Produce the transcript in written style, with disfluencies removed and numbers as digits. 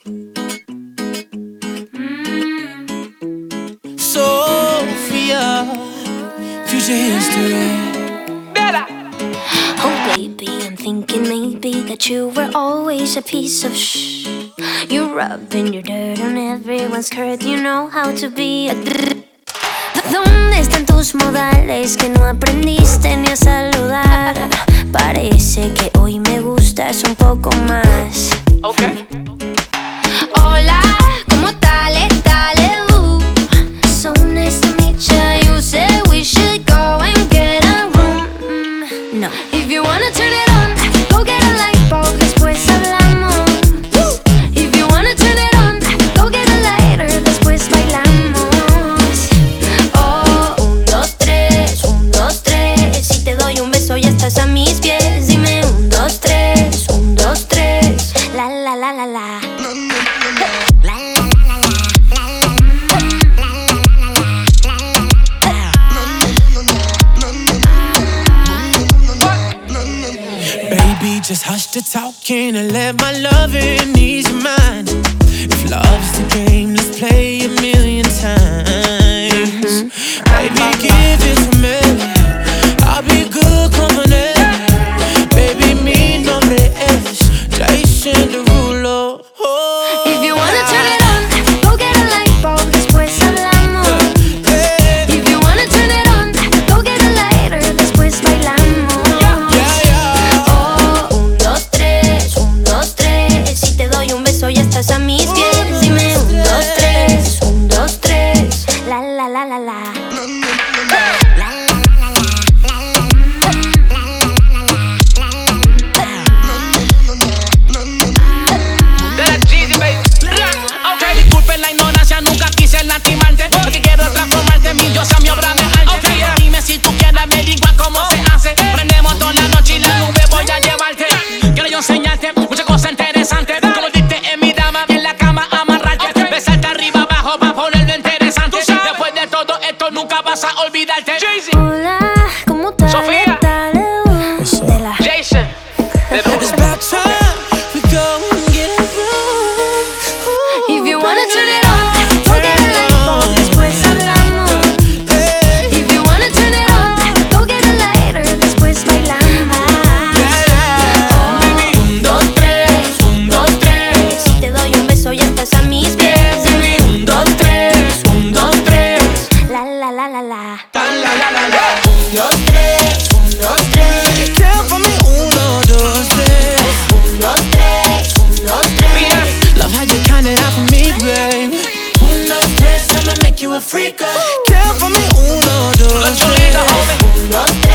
Sophia, future history. Oh baby, I'm thinking maybe that you were always a piece of shh. You're rubbing your dirt on everyone's skirt. You know how to be a ¿Dónde están tus modales que no aprendiste ni a saludar? Parece que hoy me gustas un poco más. Okay. Hola, ¿cómo dale? So nice to meet you. You said we should go and get a room. No. If you wanna turn it on, go get a light bulb, después hablamos. If you wanna turn it on, go get a lighter, después bailamos. Oh, 1, 2, 3, 1, 2, 3. Si te doy un beso ya estás a mis pies. Dime 1, 2, 3, 1, 2, 3. La la la la la. Baby, just hush the talking and let my loving ease your mind. If love's the game, let's play a million times. Baby, give it to me. I'll be good company. Baby, mi nombre es Jason Derulo. Oh, if you wanna turn it on, go get a light bulb, después hablamos. If you wanna turn it on, go get a lighter, después bailamos. Oh, 1, 2, 3, 1, 2, 3. Si te doy un beso ya estás a mis pies. Dime 1, 2, 3, 1, 2, 3. La la la la la. Disculpen la ignorancia, nunca quise lastimarte, porque quiero transformarte en mi diosa, mi obra de arte. Dime si tú quieres averiguar cómo se hace. Prendemos toda la noche y la nube voy a llevarte. Quiero yo enseñarte muchas cosas interesantes, como diste en mi dama, en la cama amarrarte, besarte arriba abajo para ponerlo interesante. Después de todo esto nunca vas a olvidarte. Hola, ¿cómo estás? Sofía. Jason. it's about time we go and get a room. If you wanna turn it on, go get a light bulb, después hablamos. If you wanna turn it on, go get a lighter, después bailamos. Oh, 1, 2, 3, 1, 2, 3. Si te doy un beso ya estás a mis pies. Dime 1, 2, 3, 1, 2, 3. La la la la la. 1, 2, 3, 1, 2, 3. Count for me, 1, 2, 3. 1, 2, 3, 1, 2, 3. Love how you count it out for me, babe. 1, 2, 3, I'ma make you a freak. Count for me, 1, 2, 3. 1, 2, 3.